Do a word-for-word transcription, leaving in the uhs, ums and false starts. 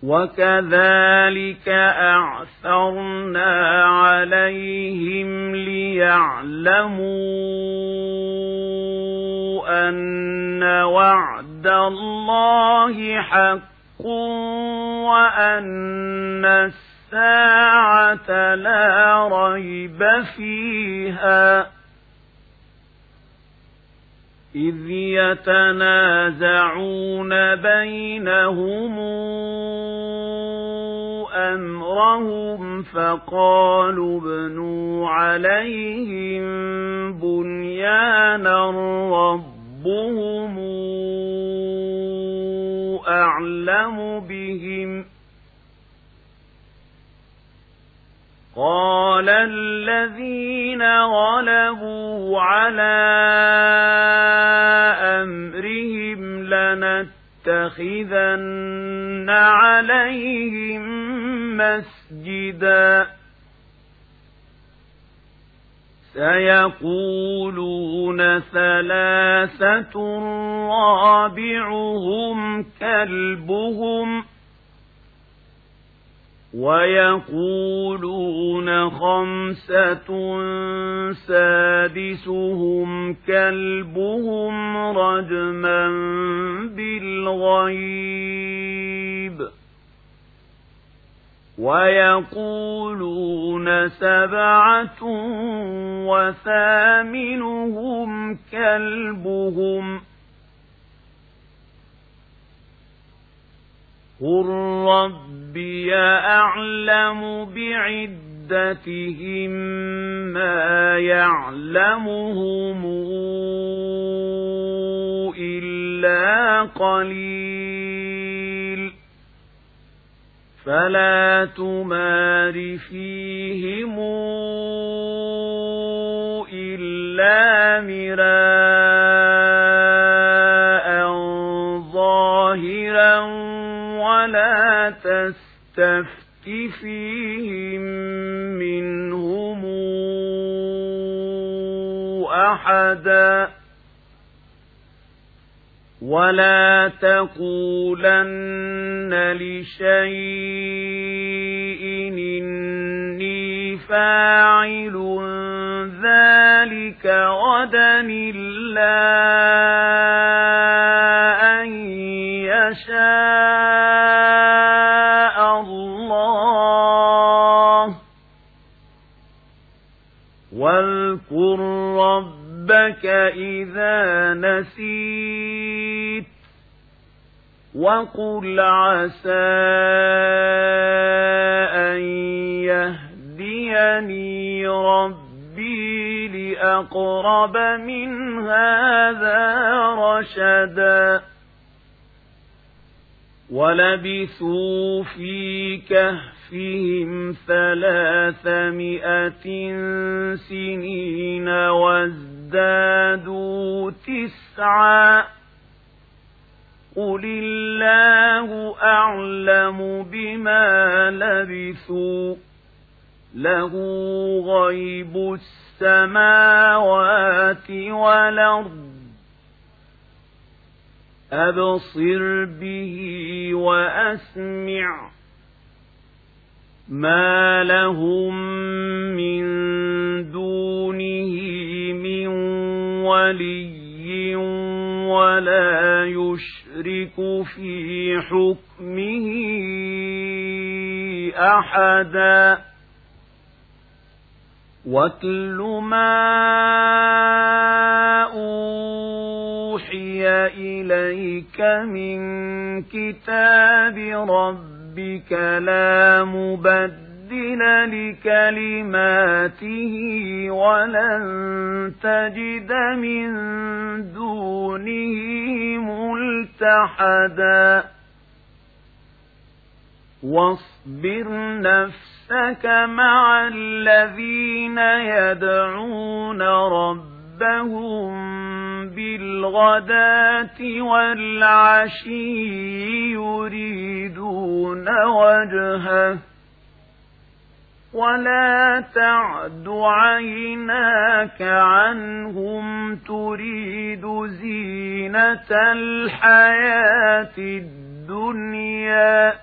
وكذلك أعثرنا عليهم ليعلموا أن وعد الله حق وأن الساعة لا ريب فيها إذ يتنازعون بينهم أمرهم فقالوا ابنوا عليهم بنيانا ربهم أعلم بهم قال الذين غلبوا على أمرهم لنتخذن عليهم مسجدا سيقولون ثلاثة رابعهم كلبهم ويقولون خمسة سادسهم كلبهم رجما بالغيب ويقولون سبعة وثامنهم كلبهم قل ربي أعلم بعدتهم ما يعلمهم إلا قليل فلا تمار فيهم إلا مراء ظاهرا ولا تستفت فيهم منهم أحدا ولا تقولن لشيء إني فاعل ذلك غدا إلا أن يشاء الله واذكر ربك إذا نسيت وقل عسى أن يهديني ربي لأقرب من هذا رشدا ولبثوا في كهفهم ثلاثمائة سنين وازدادوا تسعا قل الله أعلم بما لبثوا له غيب السماوات والأرض أبصر به وأسمع ما لهم من دونه من ولي ولا يشرك في حكمه أحدا واتل ما أوحي إليك من كتاب ربك لا مبدل لكلماته ولن تجد من دونه ملتحدا واصبر نفسك مع الذين يدعون ربهم بالغداة والعشي يريدون وجهه ولا تعد عيناك عنهم تريد زينة الحياة الدنيا